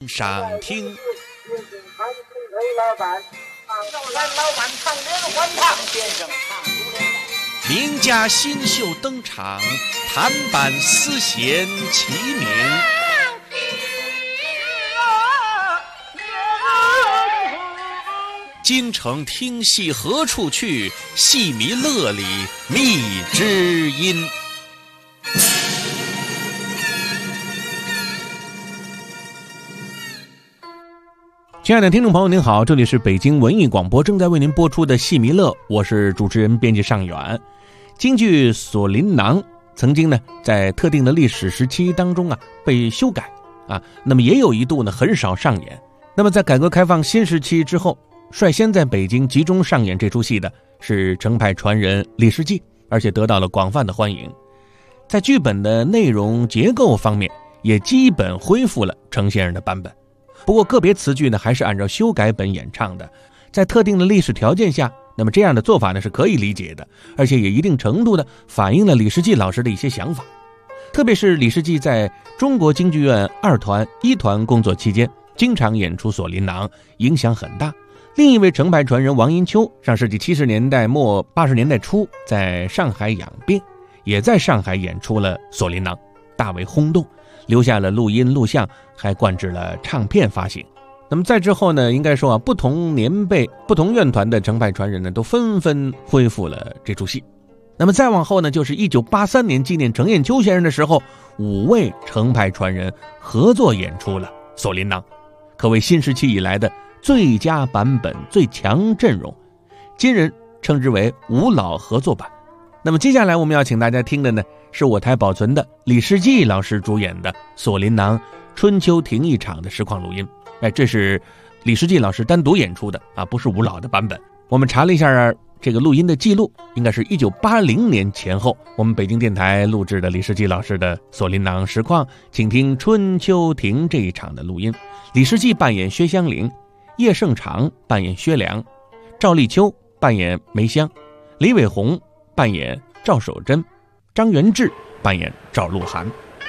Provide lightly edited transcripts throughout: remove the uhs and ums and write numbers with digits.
赏听。名家新秀登场，弹板丝弦齐鸣。京城听戏何处去？戏迷乐里觅知音。亲爱的听众朋友您好，这里是北京文艺广播正在为您播出的戏迷乐，我是主持人编辑尚远。京剧《锁麟囊》曾经呢在特定的历史时期当中被修改那么也有一度呢很少上演。那么在改革开放新时期之后，率先在北京集中上演这出戏的是程派传人李世济，而且得到了广泛的欢迎。在剧本的内容结构方面也基本恢复了程先生的版本，不过个别词句呢还是按照修改本演唱的。在特定的历史条件下，那么这样的做法呢是可以理解的，而且也一定程度的反映了李世济老师的一些想法。特别是李世济在中国京剧院2团1团工作期间，经常演出《锁麟囊》，影响很大。另一位程派传人王银秋，上世纪70年代末80年代初在上海养病，也在上海演出了《锁麟囊》，大为轰动，留下了录音录像，还灌制了唱片发行。那么在之后呢，应该说不同年辈不同院团的程派传人呢都纷纷恢复了这出戏。那么再往后呢，就是1983年纪念程砚秋先生的时候，5位程派传人合作演出了《锁麟囊》，可谓新时期以来的最佳版本，最强阵容，今人称之为5老合作版。那么接下来我们要请大家听的呢，是我台保存的李世济老师主演的《锁麟囊》春秋亭一场的实况录音。这是李世济老师单独演出的不是5老的版本。我们查了一下这个录音的记录，应该是1980年前后，我们北京电台录制的李世济老师的《锁麟囊》实况，请听春秋亭这一场的录音。李世济扮演薛香菱，叶盛长扮演薛良，赵立秋扮演梅香，李伟红扮演赵守贞，张元志扮演赵鹿晗。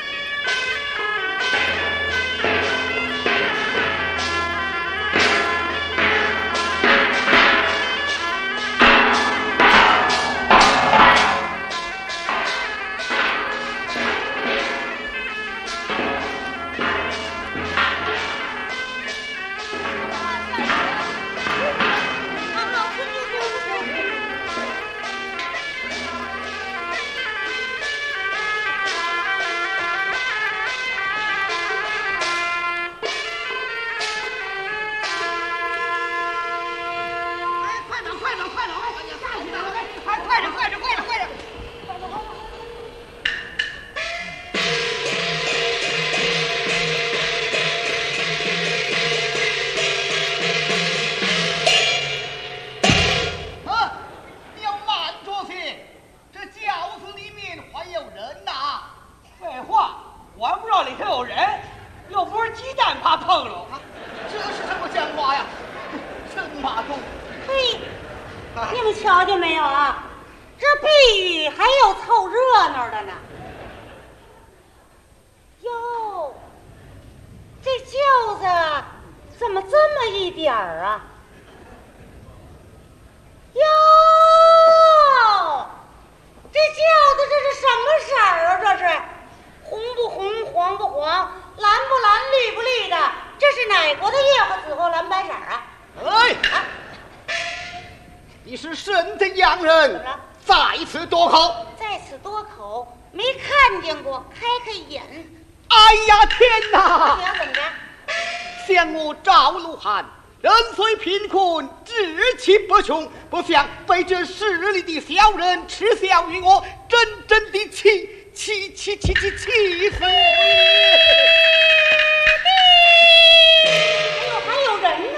你们瞧见没有啊？这碧玉还有凑热闹的呢。哟，这轿子怎么这么一点儿啊？哟，这轿子这是什么色儿啊？这是红不红，黄不黄，蓝不蓝，绿不绿的？这是哪国的叶子紫红蓝白色啊？ 哎，你是甚的洋人？在此多口。 在此多口，没看见过，开开眼。 哎呀天哪！ 你要怎么着？ 像我赵鹿晗，人虽贫困，志气不穷，不想被这势利的小人耻笑于我，真正的气死我！ 还有人呢。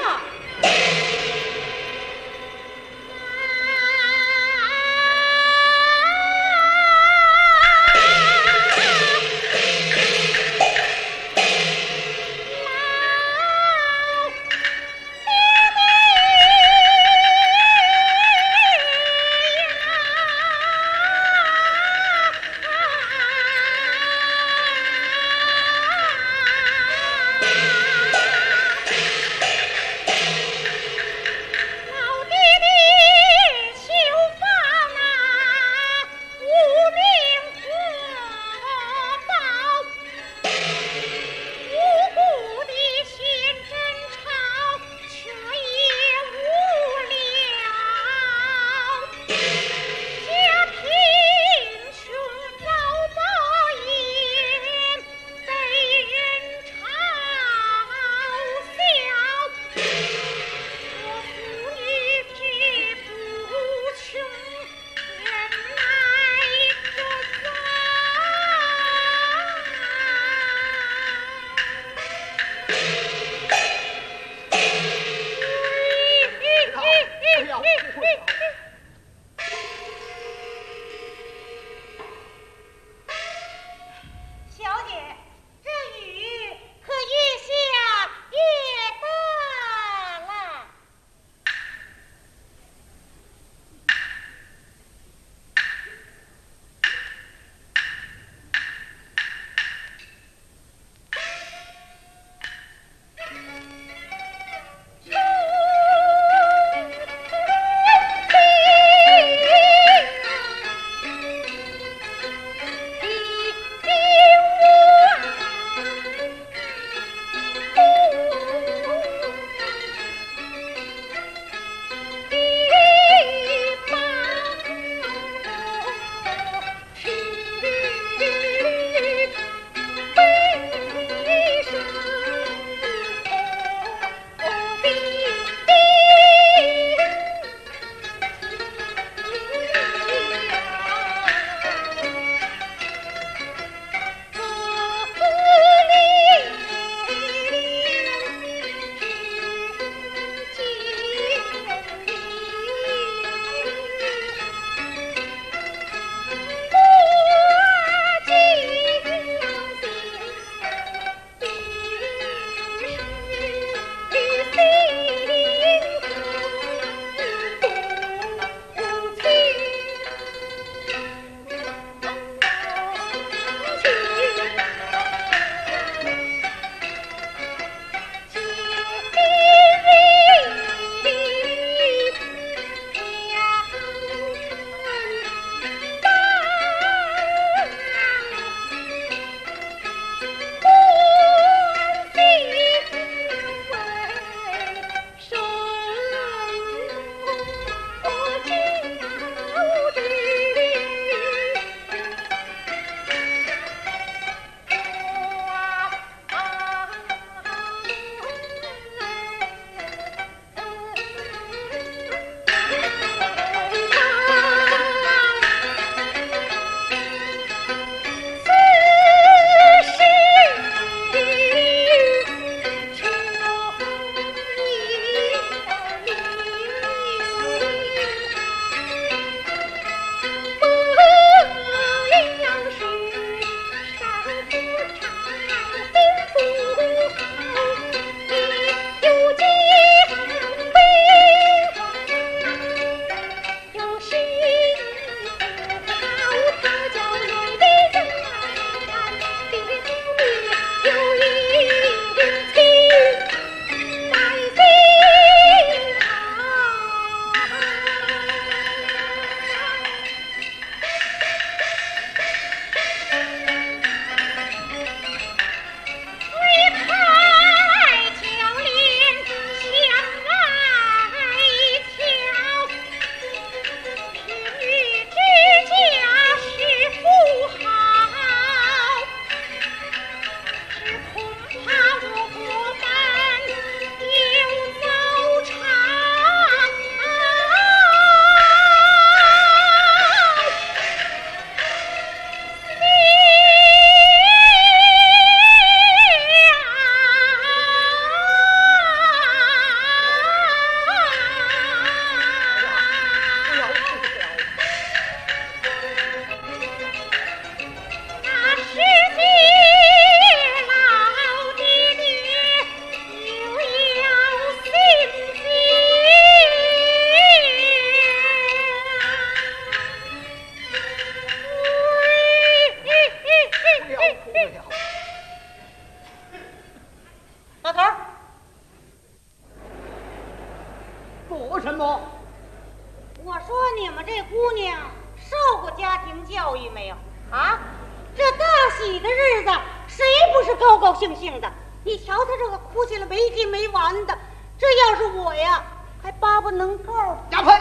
做什么？ 我说你们这姑娘受过家庭教育没有啊？这大喜的日子，谁不是高高兴兴的？你瞧她这个哭起来没完没完的，这要是我呀，还巴不能够。 贾培，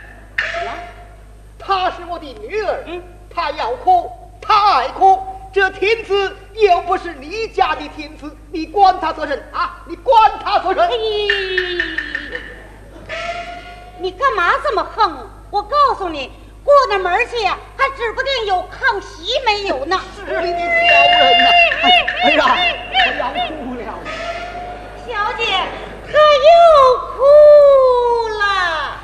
她是我的女儿，她要哭，她爱哭。这天子又不是你家的天子，你管他做甚啊？你管他做甚？ 你干嘛这么横啊？我告诉你，过那门去呀，还指不定有炕席没有呢。 是你的小人呐！哎呀，我要哭了。 小姐，她又哭了。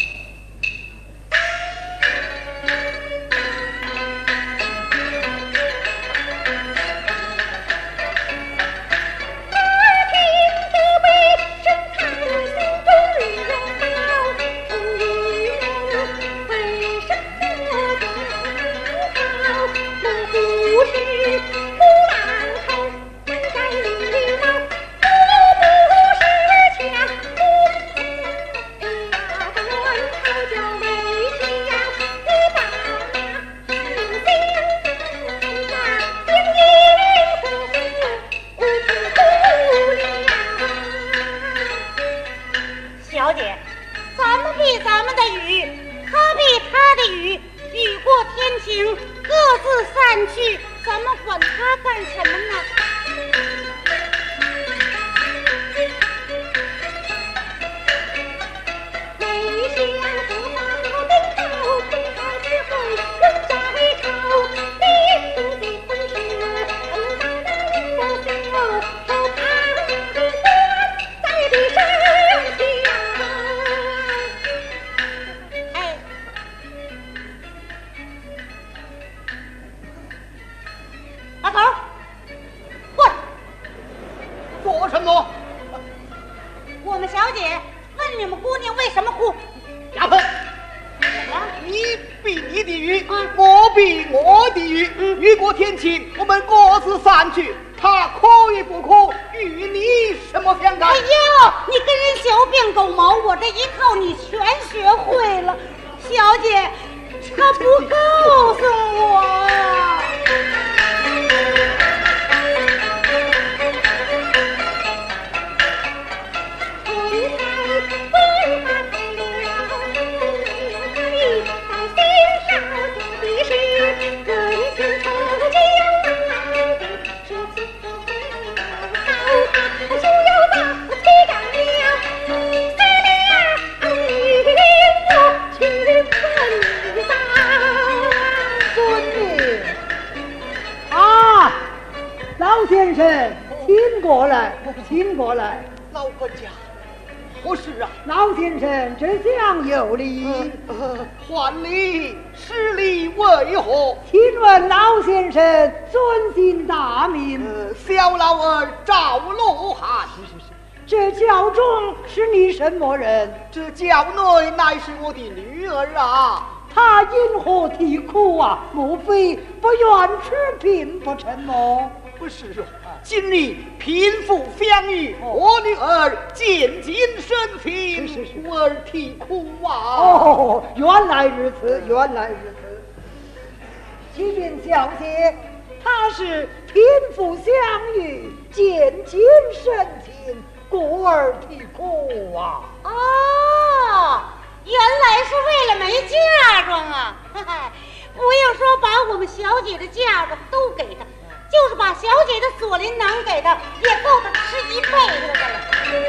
请过来， 老管家，何事啊？ 老先生，这厢有礼。 还礼，失礼为何？ 请问老先生尊姓大名？ 小老儿赵罗汉。 这轿中是你什么人？ 这轿内乃是我的女儿啊。 她因何啼哭啊？莫非不愿吃聘不成么？ 不是啊，今日贫富相遇，我女儿渐渐生病，我儿啼哭啊。 哦，原来如此，原来如此。启禀小姐，她是贫富相遇，渐渐生情，故而啼哭啊。 哦，原来是为了没嫁妆啊！不要说把我们小姐的嫁妆都给她，就是把小姐的锁麟囊给她，也够她吃一辈子的了。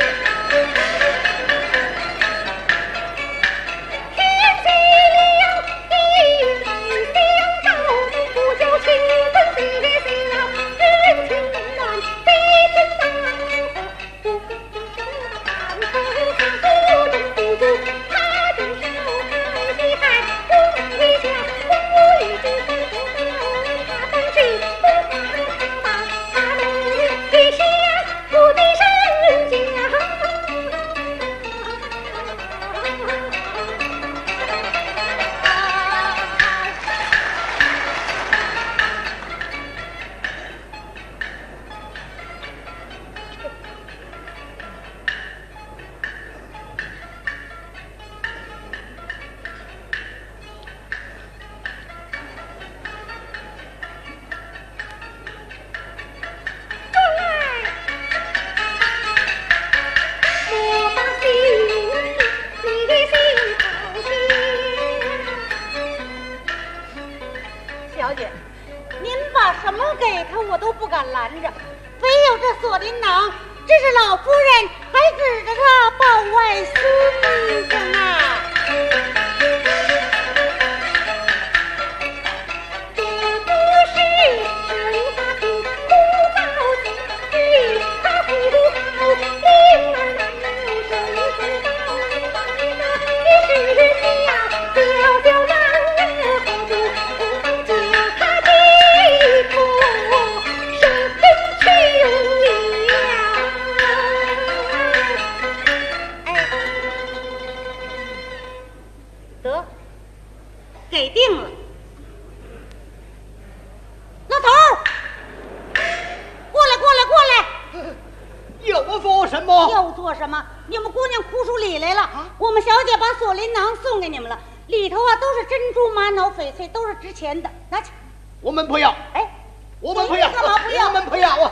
天气了，地相照，不就气氛地笑，人情难，悲情难，不可看透，不能不住，他正手开的海，不能微笑，我一直在说他本是不看他把他们一下不的山。 给他我都不敢拦着，非有这锁麟囊，这是老夫人还指着他报外孙子呢。给定了，老头儿，过来！ 又做什么？ 又做什么？你们姑娘哭出礼来了。我们小姐把锁麟囊送给你们了，里头啊都是珍珠、玛瑙、翡翠，都是值钱的，拿去。 我们不要。 哎， 我们不要。 干嘛不要？ 我们不要啊！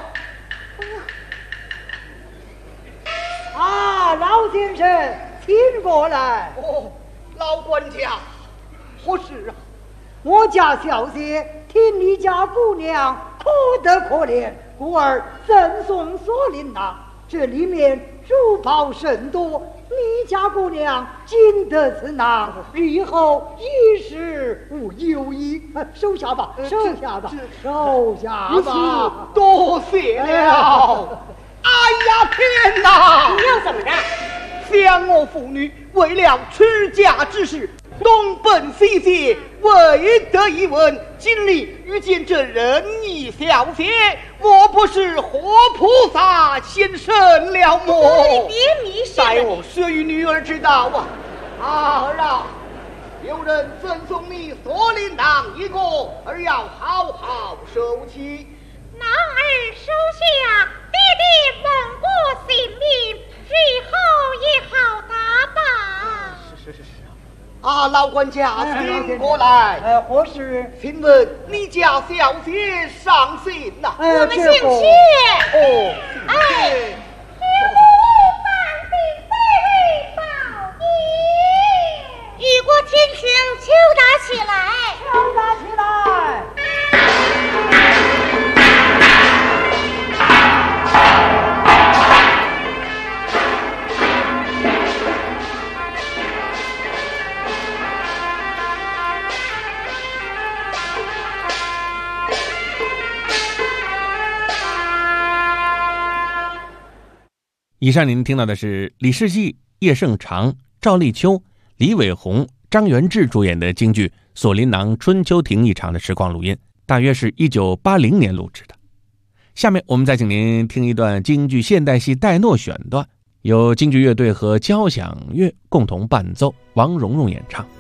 啊，老先生，请过来。 哦，老管家。何事啊？ 我家小姐听你家姑娘可得可怜，故而赠送锁麟囊。这里面珠宝甚多，你家姑娘经得此囊，日后一时无忧矣。收下吧，收下吧，收下吧。 多谢了。哎呀天哪！ 你要怎么着？ 想我父女为了持家之事，东奔西赍，为得一问，今日遇见这仁义小姐，莫不是活菩萨现身了么？ 你别迷信了。 待我说与女儿知道啊！儿啊，有人赠送你锁麟囊一个，儿要好好收起。 囊儿收下，爹爹问过姓名，日后也好打扮。 是啊，老管家，请过来。 何事？ 请问你家小姐上姓呐？ 我们姓谢。 哦， 哎，雨过天晴，秋打起来， 敲打起来。 以上您听到的是李世济、叶盛长、赵立秋、李伟红、张元志主演的京剧《锁麟囊春秋亭》一场的实况录音，大约是1980年录制的。下面我们再请您听一段京剧现代戏戴诺选段，由京剧乐队和交响乐共同伴奏，王蓉蓉演唱。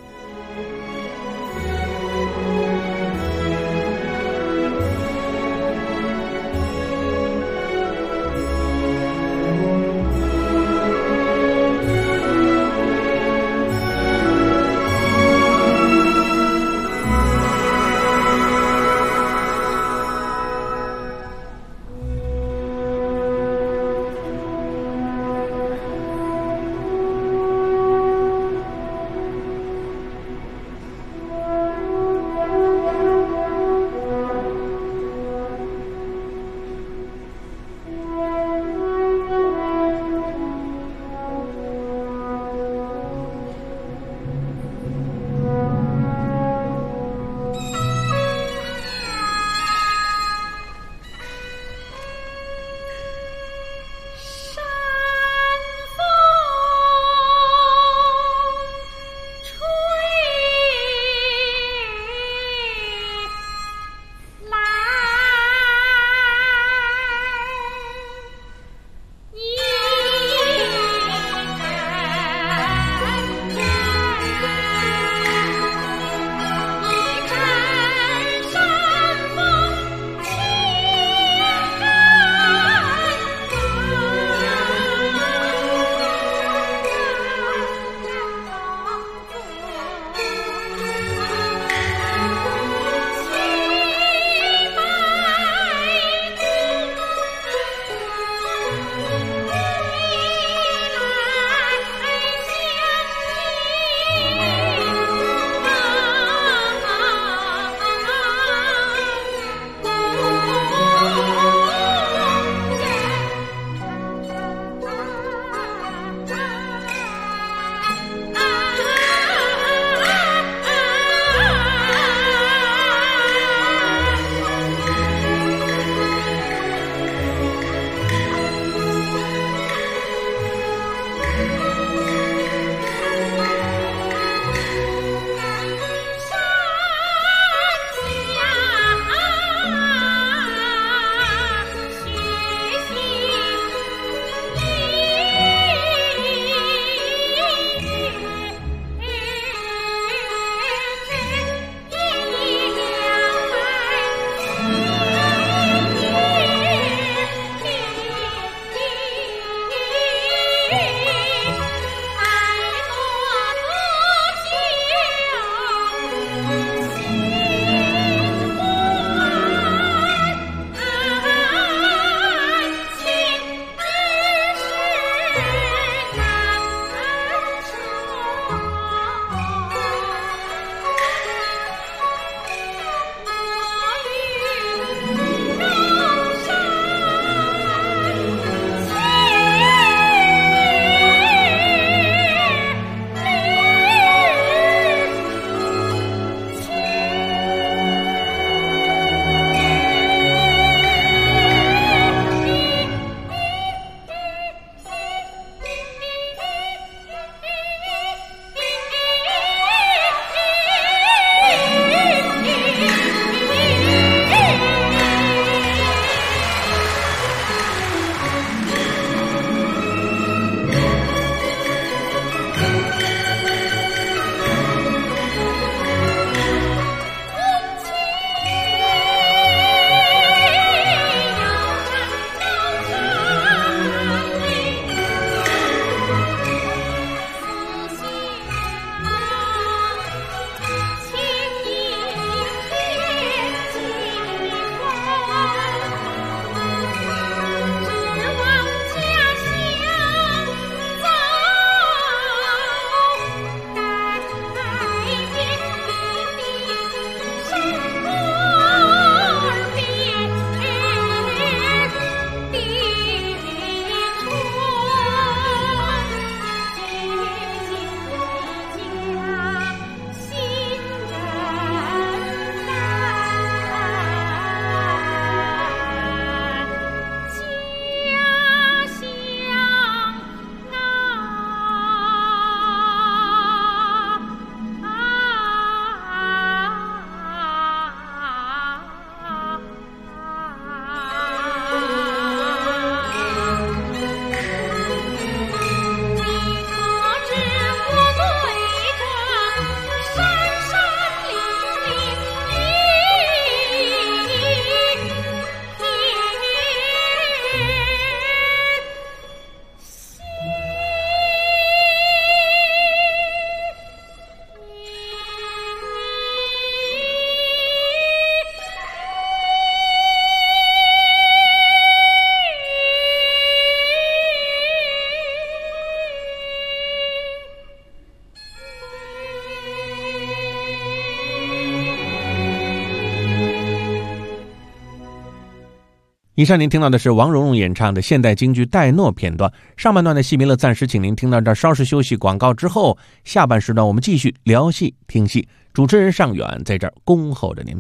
以上您听到的是王蓉蓉演唱的现代京剧《戴诺》片段。上半段的戏迷乐暂时请您听到这儿，稍事休息广告之后，下半时段我们继续聊戏听戏。主持人尚远在这儿恭候着您。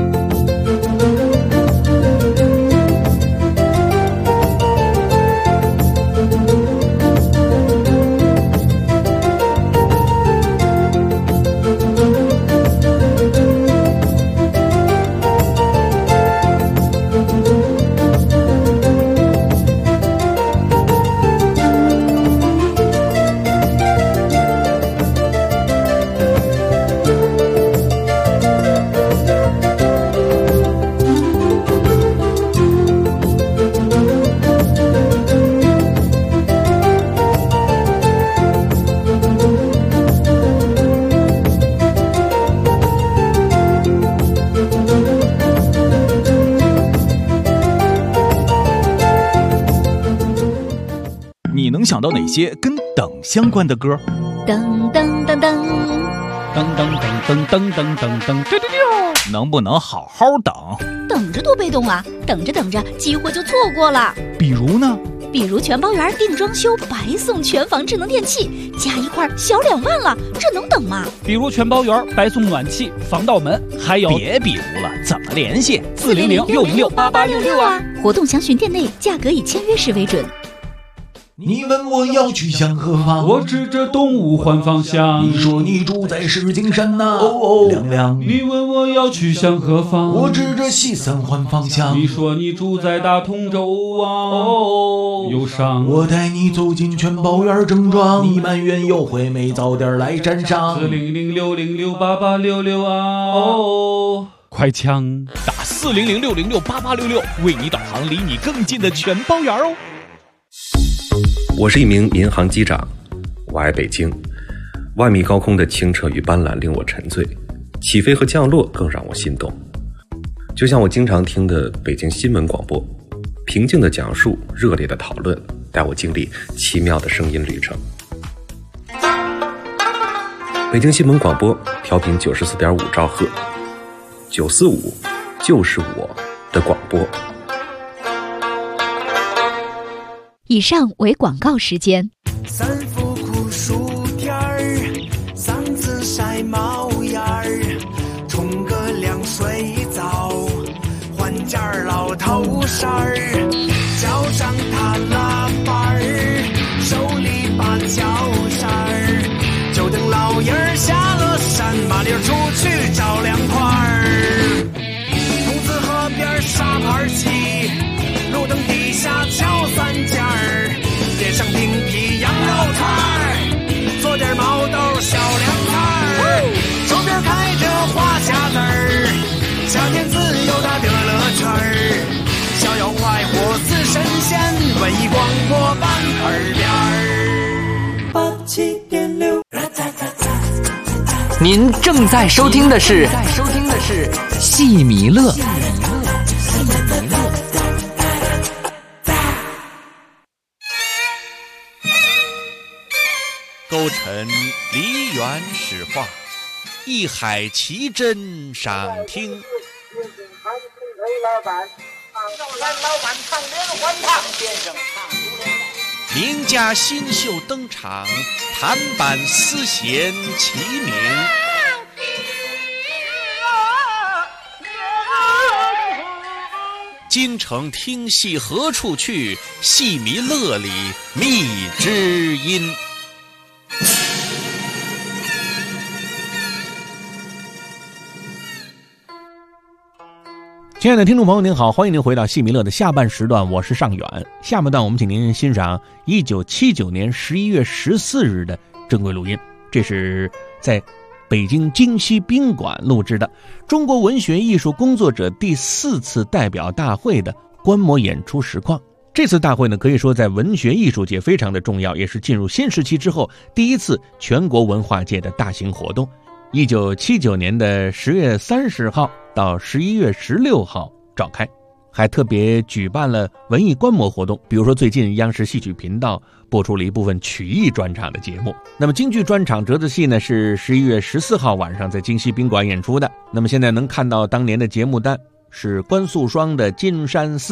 你能想到哪些跟等相关的歌？ 噔噔噔噔噔噔噔噔噔噔噔噔，能不能好好等？ 等着多被动啊！等着等着，机会就错过了。 比如呢？ 比如全包园定装修白送全房智能电器，加一块小2万了，这能等吗？ 比如全包园白送暖气、防盗门，还有别比如了，怎么联系 ？400-606-8866啊！ 活动详询店内，价格以签约时为准。 你问我要去向何方， 我指着东吴换方向。 你说你住在石景山呐，亮亮。 你问我要去向何方， 我指着西三环方向。 你说你住在大同州啊，忧伤。 我带你走进全包园正装，你埋怨优惠没早点来沾上。 400-606-8866啊，快枪打400-606-8866，为你导航离你更近的全包园哦。 我是一名民航机长，我爱北京。万米高空的清澈与斑斓令我沉醉，起飞和降落更让我心动。就像我经常听的北京新闻广播，平静的讲述，热烈的讨论，带我经历奇妙的声音旅程。北京新闻广播调频94.5兆赫，945就是我的广播。 以上为广告时间。 三伏酷暑天儿，嗓子晒冒烟儿，冲个凉水澡，换件老头衫儿，脚上踏拉板儿，手里把脚扇儿，就等老爷儿下了山，麻溜出去找凉快儿。兔子河边沙盘棋，路灯底下敲三件儿，点上冰皮羊肉串儿，做点毛豆小凉菜儿，手边开着花匣子儿，夏天自由的乐乐圈儿，逍遥快活似神仙，文艺广播办耳边儿87.6。 您正在收听的是戏迷乐。 勾陈梨园史话，一海奇珍赏听。名家新秀登场，弹板丝弦齐鸣。京城听戏何处去？戏迷乐里觅知音。 亲爱的听众朋友您好，欢迎您回到戏迷乐的下半时段，我是尚远。下半段我们请您欣赏1979年11月14日的正规录音，这是在北京京西宾馆录制的中国文学艺术工作者第4次代表大会的观摩演出实况。这次大会呢，可以说在文学艺术界非常的重要，也是进入新时期之后第一次全国文化界的大型活动。1979年的10月30号到11月16号召开，还特别举办了文艺观摩活动，比如说最近央视戏曲频道播出了一部分曲艺专场的节目。那么京剧专场折子戏呢，是11月14号晚上在京西宾馆演出的。那么现在能看到当年的节目单是关素霜的《金山寺》，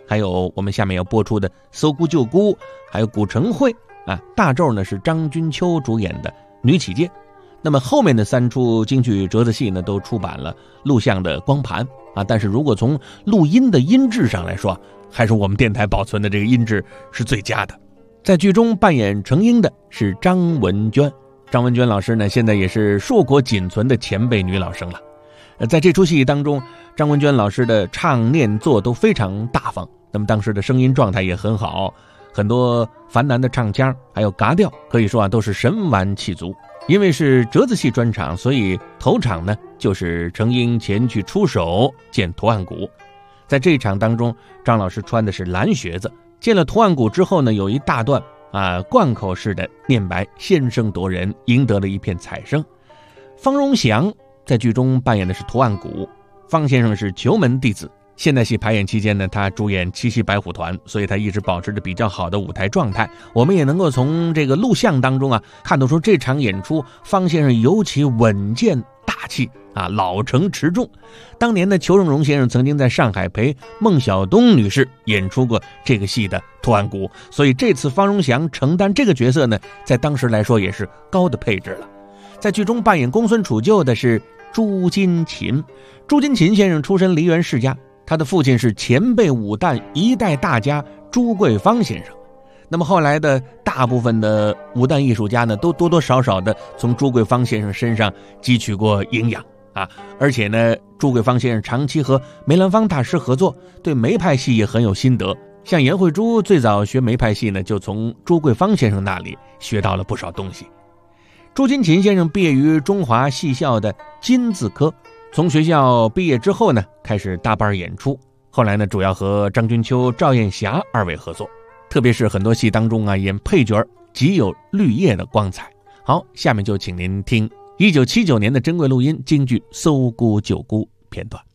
还有我们下面要播出的《搜孤救孤》，还有《古城会》啊。大咒呢是张君秋主演的《女起见》。那么后面的3出京剧折子戏呢，都出版了录像的光盘啊。但是如果从录音的音质上来说，还是我们电台保存的这个音质是最佳的。在剧中扮演程英的是张文娟，张文娟老师呢，现在也是硕果仅存的前辈女老生了。在这出戏当中，张文娟老师的唱念做都非常大方，那么当时的声音状态也很好，很多繁难的唱腔还有嘎调，可以说啊都是神完气足。因为是折子戏专场，所以头场呢就是程英前去出手见图案鼓。在这一场当中，张老师穿的是蓝靴子，见了图案鼓之后呢，有一大段贯口式的念白，先声夺人，赢得了一片彩声。方荣祥在剧中扮演的是图案鼓，方先生是球门弟子。现代戏排演期间呢，他主演七夕白虎团，所以他一直保持着比较好的舞台状态。我们也能够从这个录像当中看到说这场演出方先生尤其稳健大气老成持重。当年的裘盛戎先生曾经在上海陪孟小冬女士演出过这个戏的图案鼓，所以这次方荣祥承担这个角色呢，在当时来说也是高的配置了。在剧中扮演公孙杵臼的是朱金琴。朱金琴先生出身梨园世家，他的父亲是前辈武旦一代大家朱桂芳先生。那么后来的大部分的武旦艺术家呢，都多多少少的从朱桂芳先生身上汲取过营养而且呢，朱桂芳先生长期和梅兰芳大师合作，对梅派戏也很有心得。像颜慧珠最早学梅派戏呢，就从朱桂芳先生那里学到了不少东西。朱金琴先生毕业于中华戏校的金字科，从学校毕业之后呢，开始大班演出。后来呢，主要和张君秋、赵艳霞2位合作，特别是很多戏当中演配角极有绿叶的光彩。好，下面就请您听1979年的珍贵录音京剧《搜孤救孤》片段。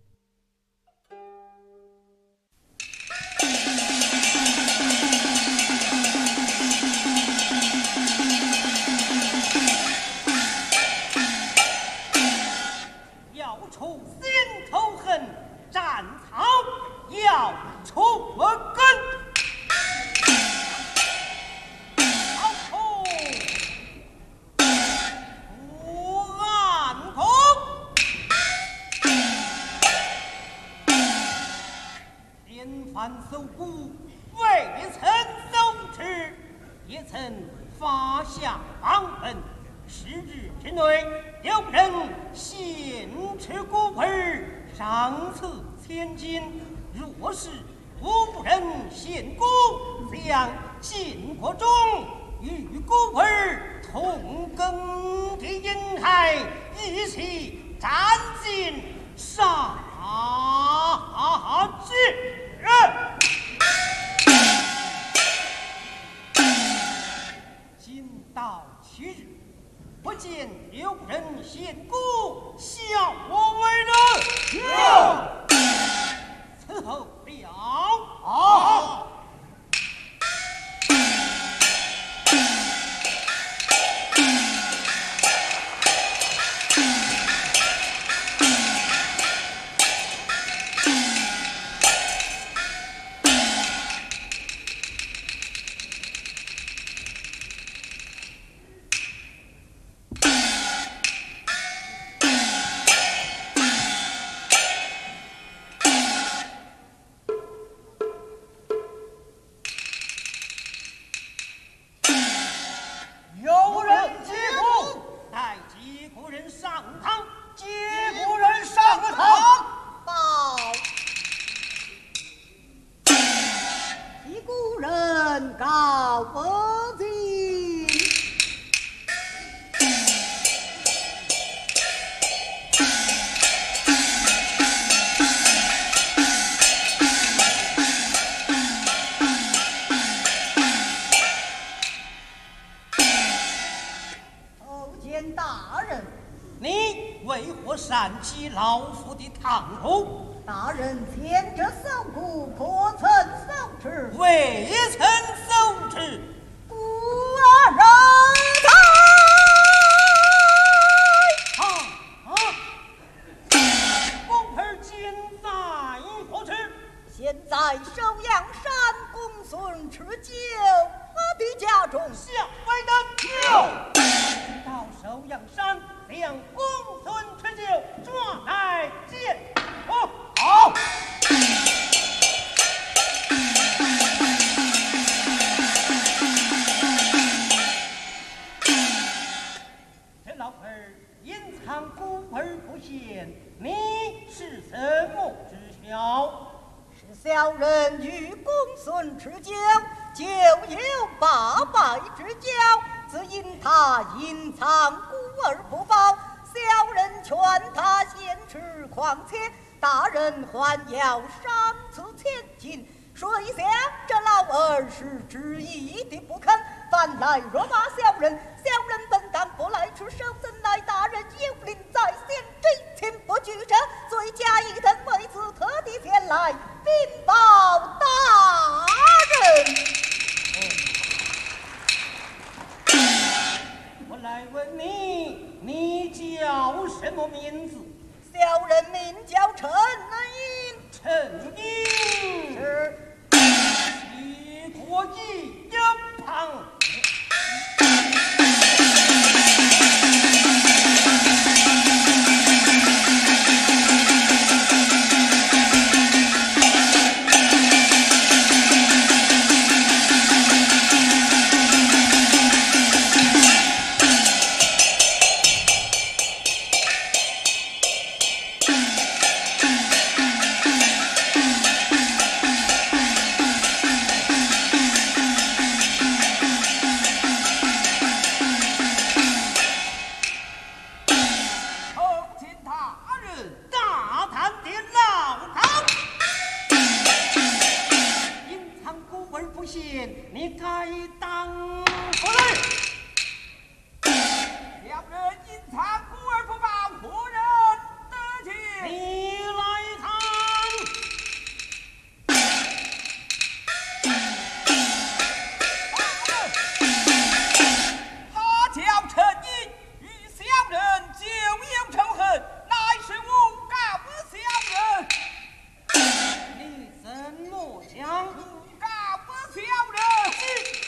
要除根，要除暗孔，连番搜孤，未曾搜持，也曾发下榜文，时日之内有人先持孤儿，上赐千金。若是无人献孤，将晋国中与孤儿同耕的婴孩一起斩尽杀之。今到7日，不见有人献孤，效我为人。伺候了。好。闪击老夫的堂口， 大人前者搜孤，可曾搜持？ 未曾搜持。 孤儿公儿今在何处？ 现在收养中， 下歪灯，到寿阳山将公孙持久抓来见我。好。这老儿隐藏孤儿不显，你是什么知晓？ 是小人与公孙持久就有八拜之交，只因他隐藏孤儿不报，小人劝他先吃，况且大人还要赏赐千金。谁想这老儿是执意的不肯，反来若骂小人，小人本当不来出手，怎奈大人有令在先，真情不拒绝，罪加一等，为此特地前来禀报大人。 我来问你，你叫什么名字？ 小人名叫陈英。 陈英是。 一国一旁。你该当何人？ 小人隐藏孤儿不报，何人得见？ 你来看。 他叫陈英，与小人就有仇恨，乃是诬告小人。 你怎么讲？ 诬告小人。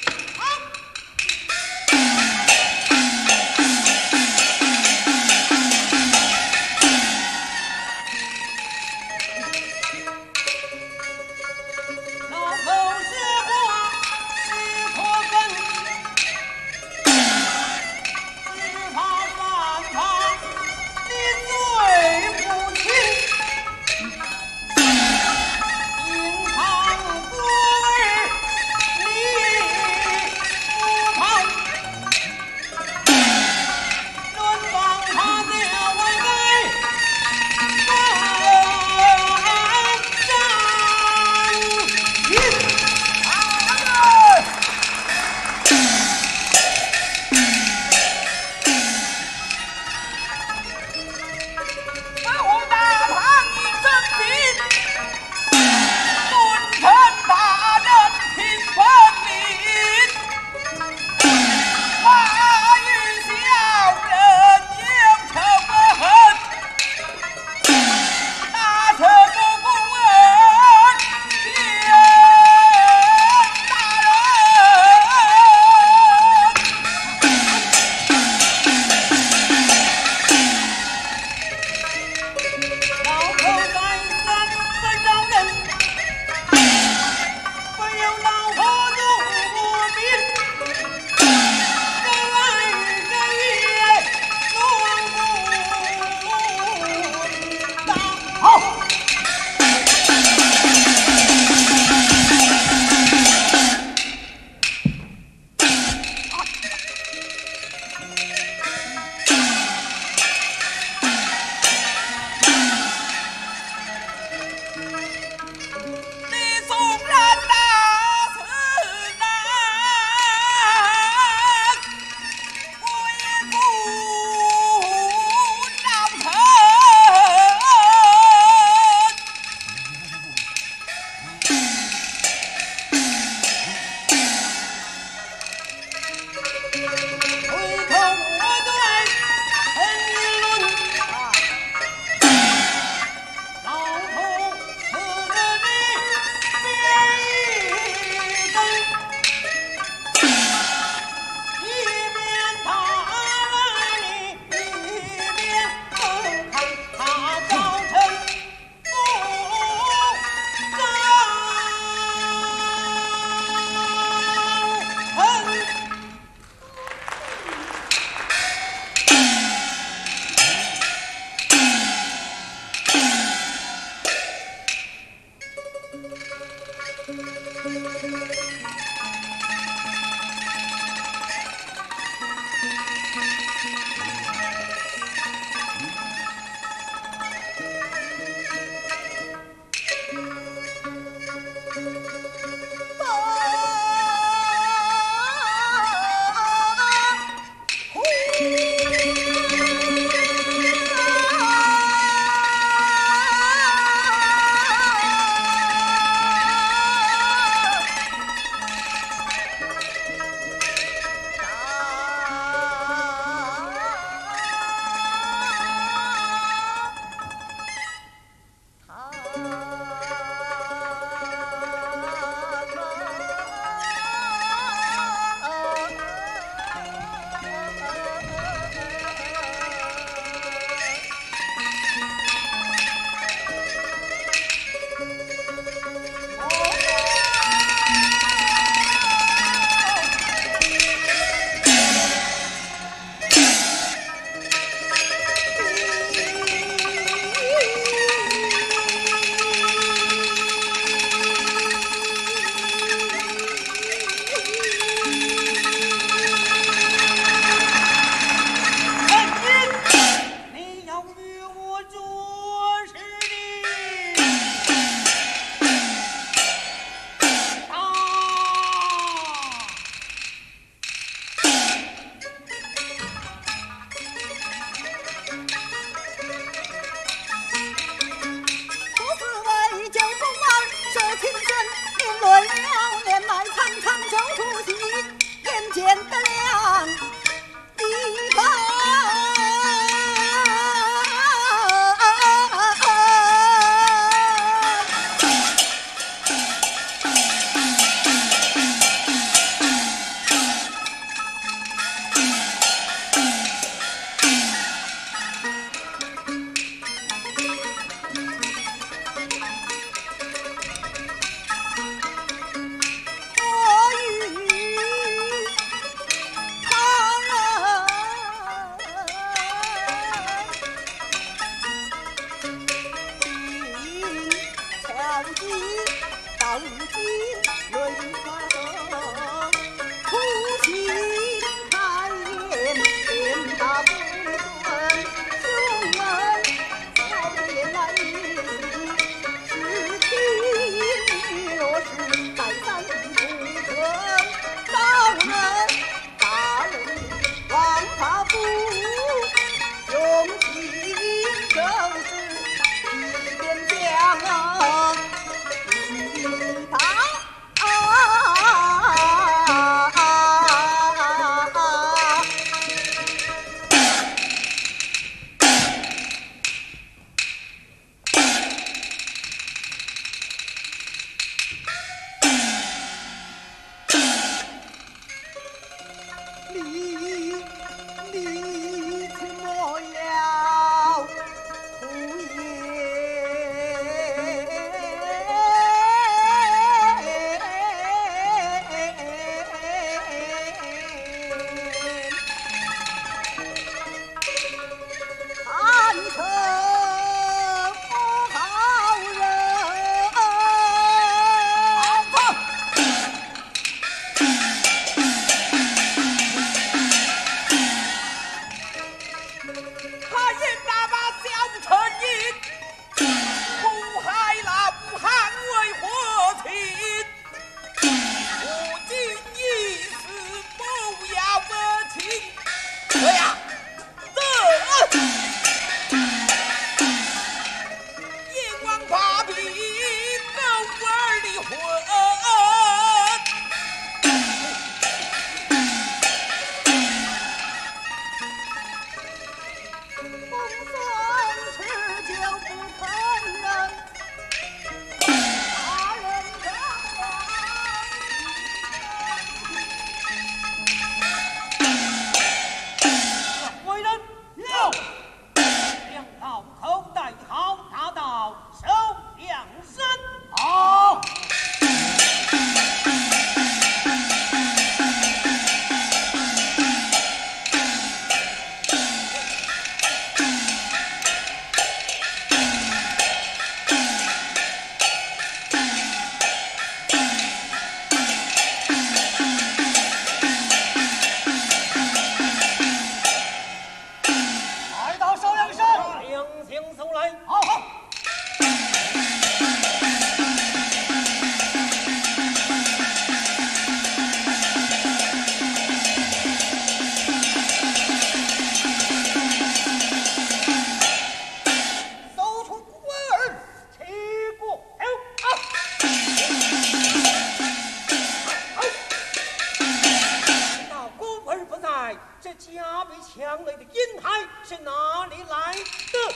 来，这加倍强雷的银牌是哪里来的？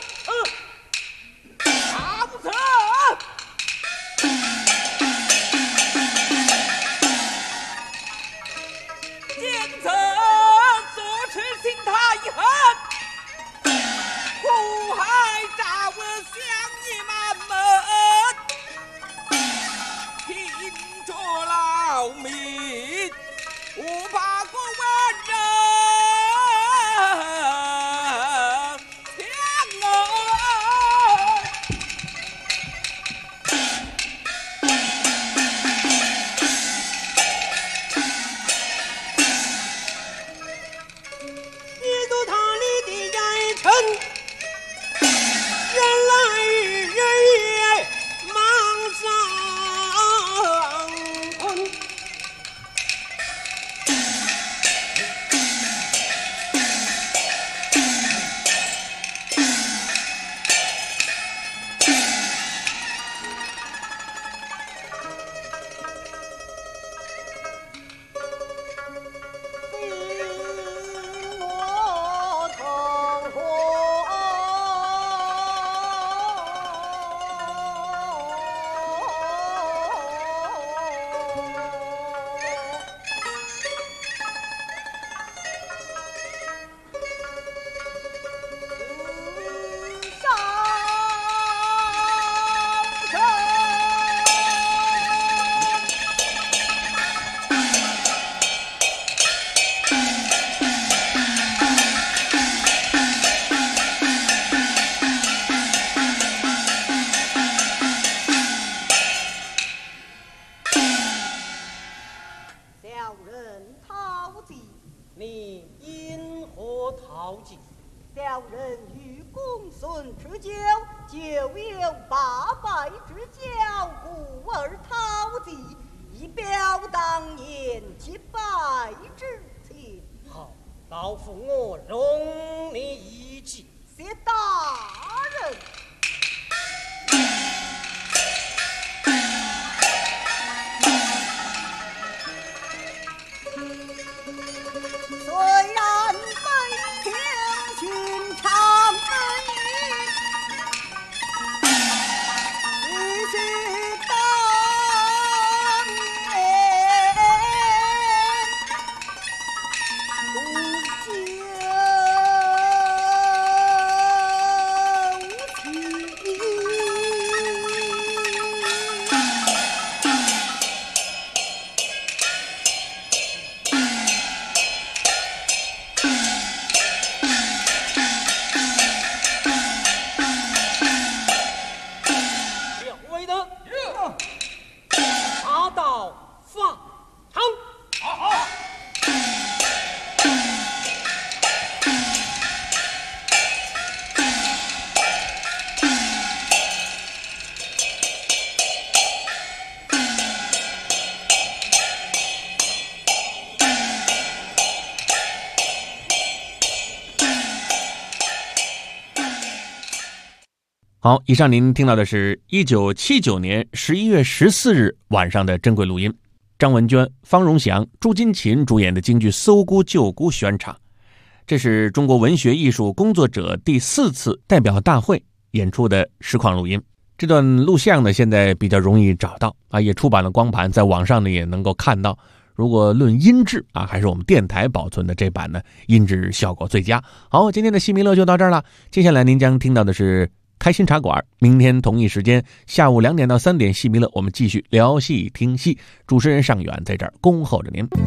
大不成！ 京城所持心他一恨，苦海诈我乡野满门，拼着老命，无把过万人。 小人与公孙持交，就有800之交，故而讨贼，以表当年结拜之情。 好，老夫我容你一计。 谢大人。虽然非听寻常人语，只是当年不好，以上您听到的是1979年11月14日晚上的珍贵录音，张文娟、方荣祥、朱金琴主演的京剧《搜孤救孤》选场。这是中国文学艺术工作者第4次代表大会演出的实况录音。这段录像呢，现在比较容易找到啊，也出版了光盘，在网上呢也能够看到。如果论音质啊，还是我们电台保存的这版呢，音质效果最佳。好，今天的戏迷乐就到这儿了。接下来您将听到的是开心茶馆，明天同一时间下午2点到3点，戏迷乐我们继续聊戏听戏。主持人尚远在这儿恭候着您。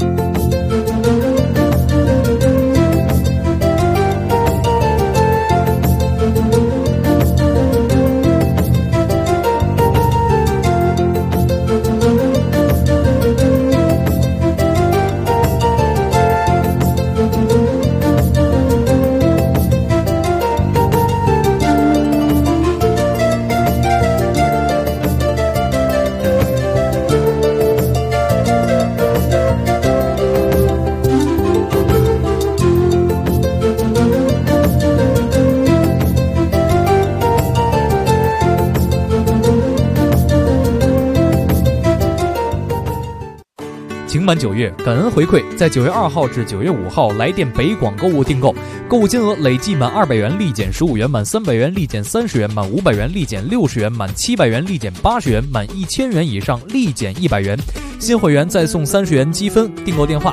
满9月，感恩回馈，在9月2号至9月5号来电北广购物订购，购物金额累计满200元立减15元，满300元立减30元，满500元立减60元，满700元立减80元，满1000元以上立减100元。新会员再送30元积分。订购电话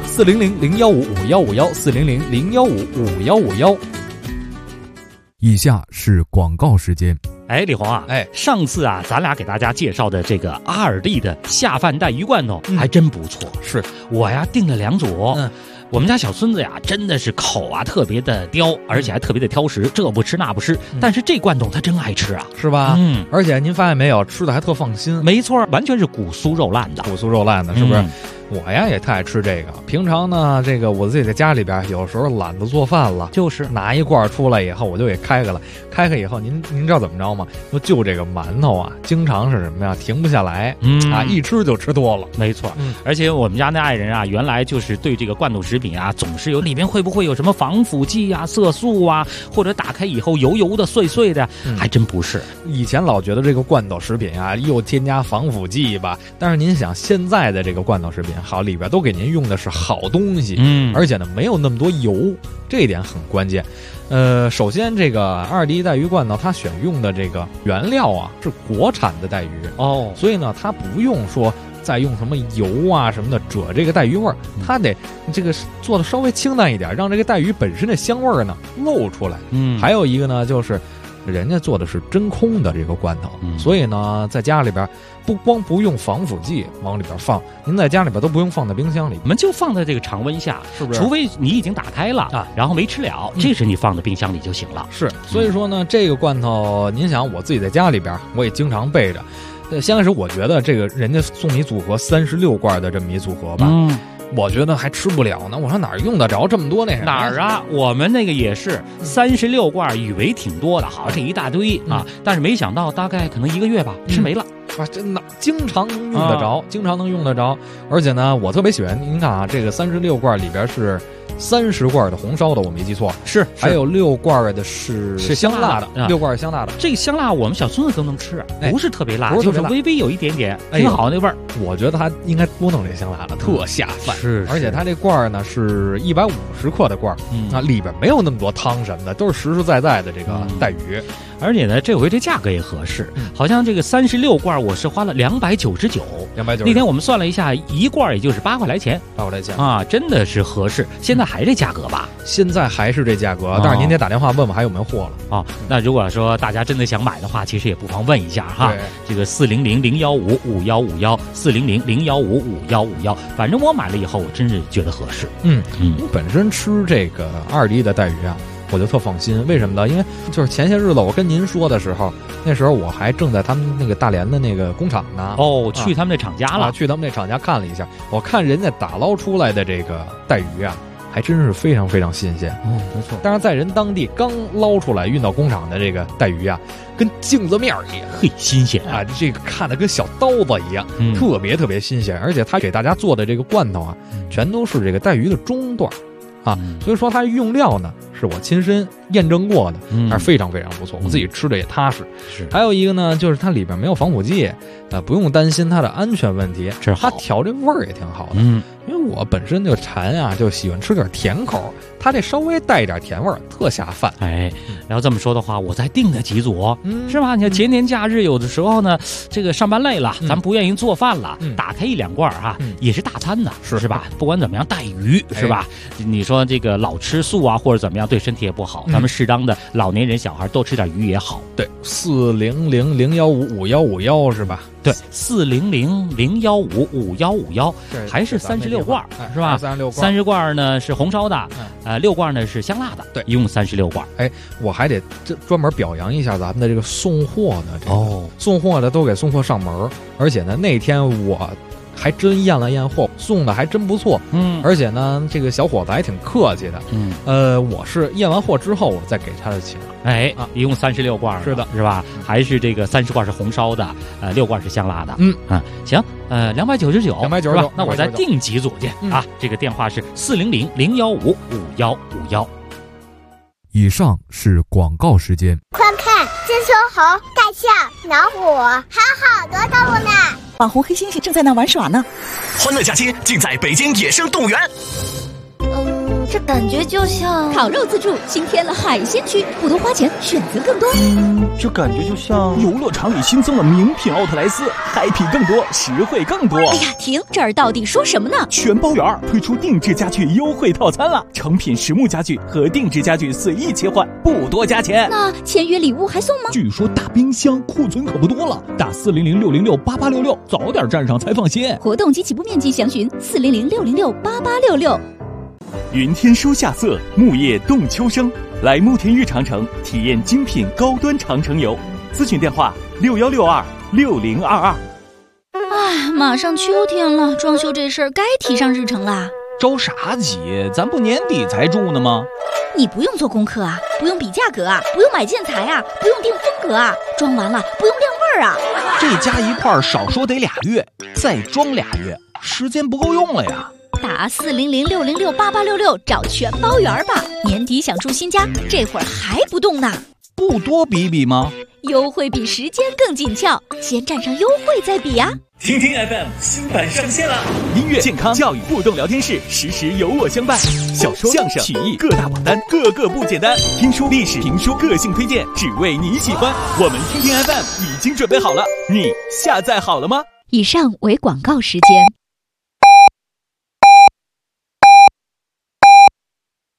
400-015-5151，400-015-5151。 以下是广告时间。 李红啊，上次啊，咱俩给大家介绍的这个2D的下饭带鱼罐头还真不错。 是我呀订了2组。我们家小孙子呀，真的是口啊特别的刁，而且还特别的挑食，这不吃那不吃。但是这罐头他真爱吃啊， 是吧？而且您发现没有，吃的还特放心。 没错，完全是骨酥肉烂的， 是不是？我呀也特爱吃这个。平常呢，这个我自己在家里边，有时候懒得做饭了， 就是拿一罐出来以后，我就给开开了。开开以后，您知道怎么着吗？就这个馒头啊，经常是什么呀？停不下来，一吃就吃多了。 没错，而且我们家那爱人啊，原来就是对这个罐头食品啊，总是有里面会不会有什么防腐剂啊、色素啊，或者打开以后油油的、碎碎的，还真不是。 以前老觉得这个罐头食品啊，又添加防腐剂吧，但是您想，现在的这个罐头食品，好，里边都给您用的是好东西，而且呢没有那么多油，这一点很关键。首先这个2D 带鱼罐头，它选用的这个原料啊是国产的带鱼所以呢它不用说再用什么油啊什么的遮这个带鱼味儿，它得这个做的稍微清淡一点，让这个带鱼本身的香味儿呢露出来。还有一个呢就是人家做的是真空的这个罐头，所以呢在家里边不用防腐剂往里边放，您在家里边都不用放在冰箱里， 我们就放在这个常温下， 是不是？ 除非你已经打开了然后没吃了，这时你放在冰箱里就行了。 是，所以说呢，这个罐头，您想我自己在家里边我也经常备着。先开始我觉得这个人家送你组合36罐的这么一组合吧，我觉得还吃不了呢。我说哪儿用得着这么多那什么？ 哪儿啊？我们那个也是36罐，以为挺多的，好这一大堆但是没想到大概可能1个月吧，吃没了。 真的经常能用得着，经常能用得着。而且呢，我特别喜欢，您看啊，这个36罐里边是30罐的红烧的，我没记错， 是还有6罐的是香辣的，6罐是香辣的。 这个香辣我们小孙子都能吃，不是特别辣，就是微微有一点点， 挺好那味儿。 我觉得它应该多弄这香辣的，特下饭。 是， 而且它这罐呢是150克的罐，里边没有那么多汤什么的，都是实实在在的这个带鱼。 而且呢，这回这价格也合适，好像这个36罐我是花了299。那天我们算了一下，一罐也就是8块来钱 ，8块来钱啊，真的是合适。现在还这价格吧？ 现在还是这价格，但是您得打电话问问还有没有货了啊。那如果说大家真的想买的话，其实也不妨问一下哈。这个400-015-5151，400-015-5151，反正我买了以后，我真是觉得合适。 本身吃这个2D 的带鱼啊，我就特放心。为什么呢？因为就是前些日子我跟您说的时候，那时候我还正在他们那个大连的那个工厂呢。 去他们那厂家了， 去他们那厂家看了一下。我看人家打捞出来的这个带鱼啊，还真是非常非常新鲜。 没错。 但是在人当地刚捞出来运到工厂的这个带鱼啊，跟镜子面一样， 嘿，新鲜啊！这个看着跟小刀子一样，特别特别新鲜。而且他给大家做的这个罐头啊，全都是这个带鱼的中段。所以说它用料呢是我亲身验证过的，还是非常非常不错，我自己吃的也踏实。 是， 还有一个呢，就是它里边没有防腐剂，不用担心它的安全问题。它调这味儿也挺好的。因为我本身就馋啊，就喜欢吃点甜口，它这稍微带一点甜味儿，特下饭。 然后这么说的话，我再订个几组，是吧？你看节年假日有的时候呢，这个上班累了，咱不愿意做饭了，打开1-2罐也是大餐呢，是吧？不管怎么样，带鱼是吧？你说这个老吃素啊，或者怎么样，对身体也不好。咱们适当的老年人、小孩多吃点鱼也好。 对，400-015-5151是吧？ 对，400-015-5151，还是36罐，是吧？30罐呢是红烧的，6罐呢是香辣的， 对， 一共36罐。 我还得专门表扬一下咱们的这个送货的送货的都给送货上门，而且呢那天我还真验了验货，送的还真不错。而且呢这个小伙子还挺客气的。我是验完货之后我再给他的钱。 一共36罐， 是的， 是吧？还是这个30罐是红烧的，6罐是香辣的。行，299，是吧？那我再订几组去啊。这个电话是400-015-5151。 以上是广告时间。 快看，这时候大象、老虎，还有好多动物呢。 网红黑猩猩正在那玩耍呢。 欢乐假期尽在北京野生动物园。 这感觉就像烤肉自助新添了海鲜区，不多花钱，选择更多。 这感觉就像游乐场里新增了名品奥特莱斯，嗨皮更多，实惠更多。 哎呀，停！这儿到底说什么呢？ 全包圆推出定制家具优惠套餐了，成品实木家具和定制家具随意切换，不多加钱。 那签约礼物还送吗？ 据说大冰箱库存可不多了，打400-606-8866，早点站上才放心。 活动及起步面积详询400-606-8866。 云天书夏色，木叶动秋声。来慕田峪长城体验精品高端长城游，咨询电话61626022。 哎，马上秋天了，装修这事儿该提上日程啦。 着啥急？咱不年底才住呢吗？ 你不用做功课啊，不用比价格啊，不用买建材啊，不用定风格啊，装完了不用晾味儿啊。 这加一块少说得2月，再装2月，时间不够用了呀。 打400-606-8866找全包圆吧。年底想住新家，这会儿还不动呢？ 不多比比吗？ 优惠比时间更紧俏，先占上优惠再比啊。 听听 FM 新版上线了， 音乐、健康、教育互动聊天室，时时有我相伴。小说、相声、曲艺各大榜单，个个不简单。听书、历史、评书，个性推荐，只为你喜欢。我们听听 FM 已经准备好了，你下载好了吗？ 以上为广告时间。